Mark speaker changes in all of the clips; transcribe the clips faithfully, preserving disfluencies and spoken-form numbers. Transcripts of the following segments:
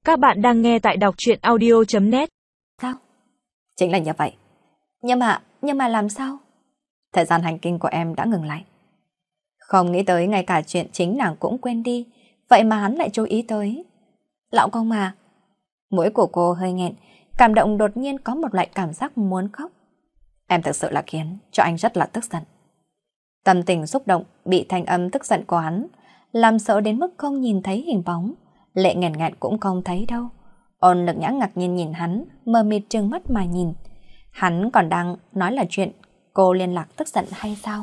Speaker 1: Các bạn đang nghe tại đọc truyện audio chấm net.
Speaker 2: Sao? Chính là như vậy. Nhưng mà, nhưng mà làm sao? Thời gian hành kinh của em đã ngừng lại. Không nghĩ tới ngay cả chuyện chính nàng cũng quên đi, vậy mà hắn lại chú ý tới. Lão công mà. Mũi của cô hơi nghẹn, cảm động đột nhiên có một loại cảm giác muốn khóc. Em thực sự là khiến cho anh rất là tức giận. Tâm tình xúc động bị thanh âm tức giận của hắn làm sợ đến mức không nhìn thấy hình bóng, lệ nghẹn nghẹn cũng không thấy đâu. Ôn Lực Nhã ngạc nhiên nhìn hắn, mờ mịt trừng mắt mà nhìn. Hắn còn đang nói là chuyện cô liên lạc tức giận hay sao?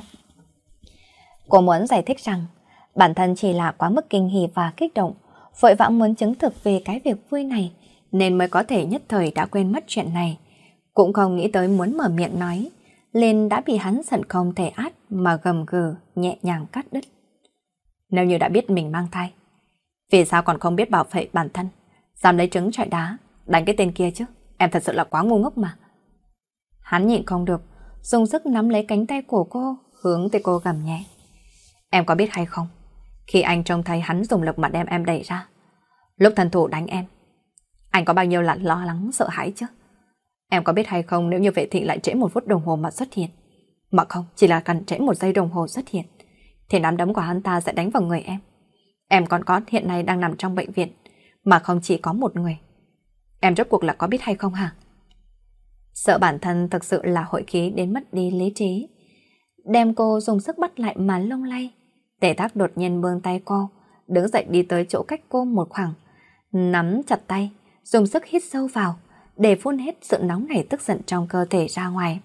Speaker 2: Cô muốn giải thích rằng bản thân chỉ là quá mức kinh hỉ và kích động, vội vã muốn chứng thực về cái việc vui này, nên mới có thể nhất thời đã quên mất chuyện này. Cũng không nghĩ tới muốn mở miệng nói, lên đã bị hắn giận không thể át mà gầm gừ nhẹ nhàng cắt đứt. Nếu như đã biết mình mang thai, vì sao còn không biết bảo vệ bản thân, dám lấy trứng trọi đá, đánh cái tên kia chứ? Em thật sự là quá ngu ngốc mà. Hắn nhịn không được, dùng sức nắm lấy cánh tay của cô, hướng tới cô gầm nhẹ. Em có biết hay không, khi anh trông thấy hắn dùng lực mà đem em đẩy ra, lúc thần thủ đánh em, anh có bao nhiêu là lo lắng sợ hãi chứ? Em có biết hay không, nếu như vệ thị lại trễ một phút đồng hồ mà xuất hiện, mà không, chỉ là cần trễ một giây đồng hồ xuất hiện, thì nắm đấm của hắn ta sẽ đánh vào người em. Em còn có hiện nay đang nằm trong bệnh viện, mà không chỉ có một người. Em rốt cuộc là có biết hay không hả? Sợ bản thân thực sự là hội khí đến mất đi lý trí, đem cô dùng sức bắt lại mà lung lay. Tề Thác đột nhiên buông tay cô, đứng dậy đi tới chỗ cách cô một khoảng, nắm chặt tay, dùng sức hít sâu vào, để phun hết sự nóng nảy tức giận trong cơ thể ra ngoài.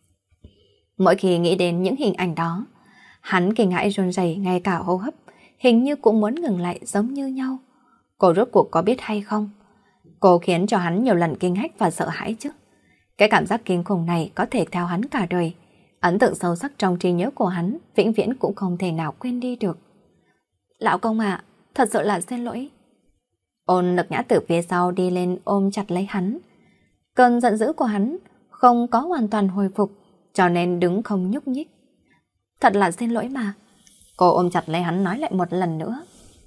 Speaker 2: Mỗi khi nghĩ đến những hình ảnh đó, hắn kinh hãi run rẩy, ngay cả hô hấp hình như cũng muốn ngừng lại giống như nhau. Cô rốt cuộc có biết hay không? Cô khiến cho hắn nhiều lần kinh hách và sợ hãi chứ. Cái cảm giác kinh khủng này có thể theo hắn cả đời. Ấn tượng sâu sắc trong trí nhớ của hắn vĩnh viễn cũng không thể nào quên đi được. Lão công à, thật sự là xin lỗi. Ôn Lực Nhã từ phía sau đi lên ôm chặt lấy hắn. Cơn giận dữ của hắn không có hoàn toàn hồi phục, cho nên đứng không nhúc nhích. Thật là xin lỗi mà. Cô ôm chặt lấy hắn nói lại một lần nữa.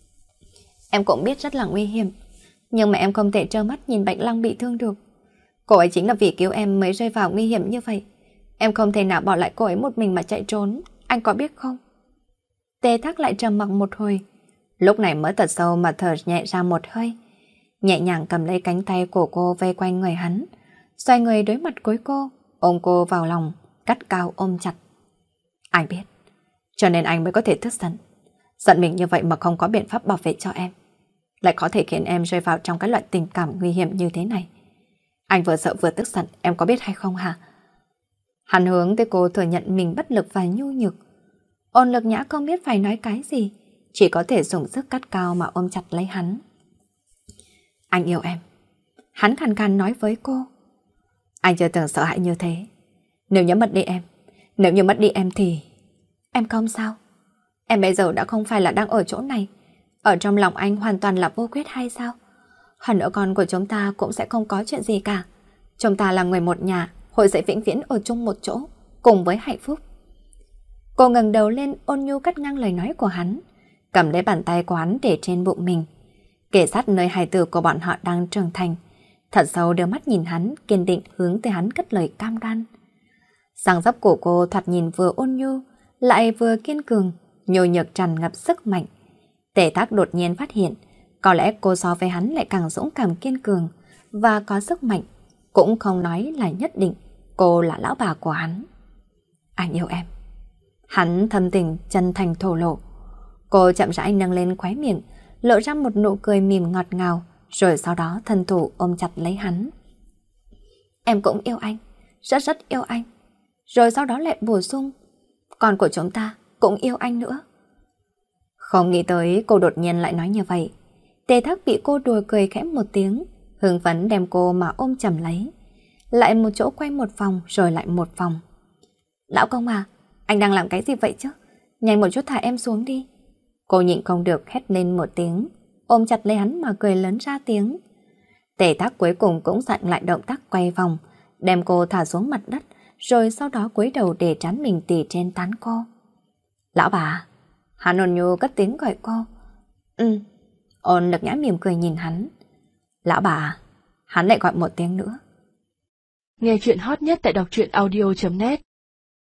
Speaker 2: Em cũng biết rất là nguy hiểm, nhưng mà em không thể trơ mắt nhìn Bạch Lăng bị thương được. Cô ấy chính là vì cứu em mới rơi vào nguy hiểm như vậy. Em không thể nào bỏ lại cô ấy một mình mà chạy trốn, anh có biết không? Tề Thác lại trầm mặc một hồi, lúc này mới thật sâu mà thở nhẹ ra một hơi, nhẹ nhàng cầm lấy cánh tay của cô vây quanh người hắn, xoay người đối mặt với cô, ôm cô vào lòng, cắt cao ôm chặt. Anh biết, cho nên anh mới có thể tức giận. Giận mình như vậy mà không có biện pháp bảo vệ cho em, lại có thể khiến em rơi vào trong cái loại tình cảm nguy hiểm như thế này. Anh vừa sợ vừa tức giận, em có biết hay không hả? Hắn hướng tới cô thừa nhận mình bất lực và nhu nhược. Ôn Lực Nhã không biết phải nói cái gì, chỉ có thể dùng sức cắt cao mà ôm chặt lấy hắn. Anh yêu em. Hắn khàn khàn nói với cô. Anh chưa từng sợ hãi như thế. Nếu như mất đi em, nếu như mất đi em thì... Em không sao. Em bây giờ đã không phải là đang ở chỗ này. Ở trong lòng anh hoàn toàn là vô quyết hay sao? Hơn nữa con của chúng ta cũng sẽ không có chuyện gì cả. Chúng ta là người một nhà, hội sẽ vĩnh viễn ở chung một chỗ, cùng với hạnh phúc. Cô ngẩng đầu lên ôn nhu cắt ngang lời nói của hắn, cầm lấy bàn tay của hắn để trên bụng mình, kề sát nơi hài tử của bọn họ đang trưởng thành, thật sâu đưa mắt nhìn hắn, kiên định hướng tới hắn cất lời cam đoan. Dáng dấp của cô thoạt nhìn vừa ôn nhu, lại vừa kiên cường, nhô nhược tràn ngập sức mạnh. Tề Thác đột nhiên phát hiện, có lẽ cô so với hắn lại càng dũng cảm kiên cường và có sức mạnh, cũng không nói là nhất định cô là lão bà của hắn. Anh yêu em. Hắn thâm tình chân thành thổ lộ. Cô chậm rãi nâng lên khóe miệng, lộ ra một nụ cười mỉm ngọt ngào, rồi sau đó thân thủ ôm chặt lấy hắn. Em cũng yêu anh, rất rất yêu anh. Rồi sau đó lại bổ sung, con của chúng ta cũng yêu anh nữa. Không nghĩ tới cô đột nhiên lại nói như vậy. Tề Thác bị cô đùa cười khẽ một tiếng, hưng phấn đem cô mà ôm chầm lấy. Lại một chỗ quay một vòng rồi lại một vòng. Lão công à, anh đang làm cái gì vậy chứ? Nhanh một chút thả em xuống đi. Cô nhịn không được hét lên một tiếng, ôm chặt lấy hắn mà cười lớn ra tiếng. Tề Thác cuối cùng cũng dặn lại động tác quay vòng, đem cô thả xuống mặt đất, rồi sau đó cúi đầu để trán mình tỉ trên trán cô. Lão bà. Hắn ôn nhu cất tiếng gọi cô. Ừ. Ôn Lực Nhã mỉm cười nhìn hắn. Lão bà, hắn lại gọi một tiếng nữa.
Speaker 1: Nghe chuyện hot nhất tại đọc truyện audio chấm net